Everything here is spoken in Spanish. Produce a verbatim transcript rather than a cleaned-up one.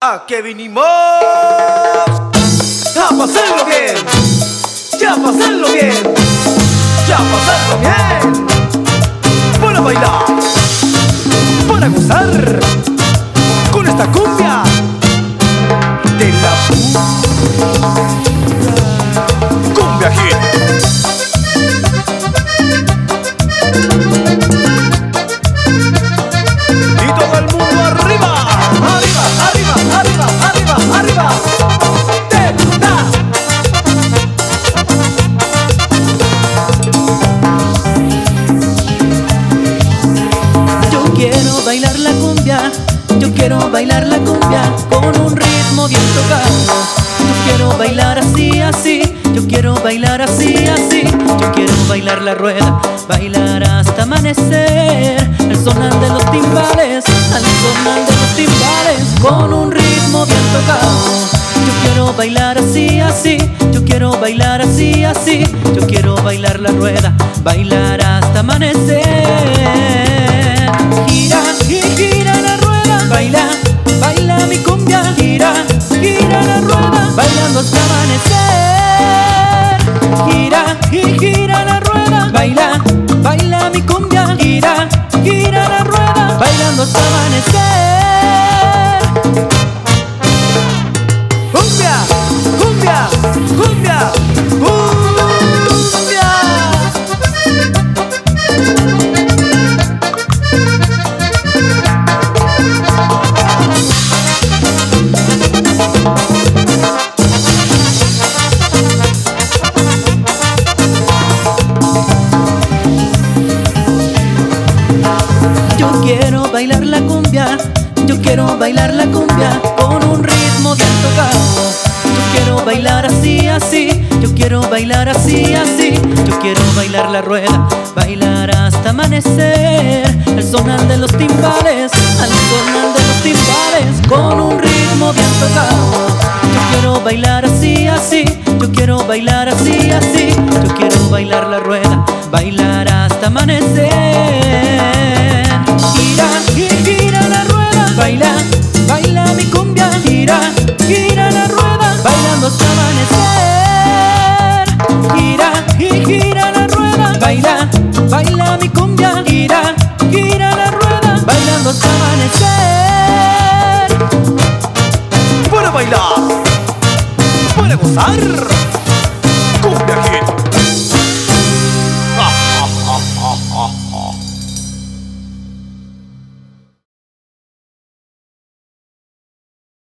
¿A qué vinimos? A pasarlo bien, ya pasarlo bien, ya pasarlo bien. Para bailar, para gozar con esta cumbia de la cumbia hit. Y todo el mundo arriba, arriba, arriba, arriba, arriba, arriba. Te gusta. Yo quiero bailar la cumbia, yo quiero bailar la cumbia con un ritmo bien tocado. Yo quiero bailar así, así, yo quiero bailar así, así. Yo quiero bailar la rueda, bailar hasta amanecer. Al sonar de los timbales, al sonar de los timbales, con un ritmo bien tocado. Yo quiero bailar así, así, yo quiero bailar así, así. Yo quiero bailar la rueda, bailar hasta amanecer. Gira y gira la rueda, baila, baila mi cumbia. Gira, gira la rueda, bailando hasta amanecer. Gira y gira la rueda, baila, baila mi cumbia. Gira, gira la rueda, bailando hasta amanecer. Cumbia, cumbia, cumbia, cumbia. Yo quiero bailar la cumbia, yo quiero bailar la cumbia con un ritmo bien tocado. Yo quiero bailar así, así, yo quiero bailar así, así. Yo quiero bailar la rueda, bailar hasta amanecer. Al sonar de los timbales, al sonar de los timbales, con un ritmo bien tocado. Yo quiero bailar así, así, yo quiero bailar así, así. Yo quiero bailar la rueda, bailar hasta amanecer. Gira y gira la rueda, baila, baila mi cumbia. Gira, gira la rueda, bailando hasta amanecer. Gira y gira la rueda, baila, baila mi cumbia. Gira, gira la rueda, bailando hasta amanecer. Para bailar, para gozar.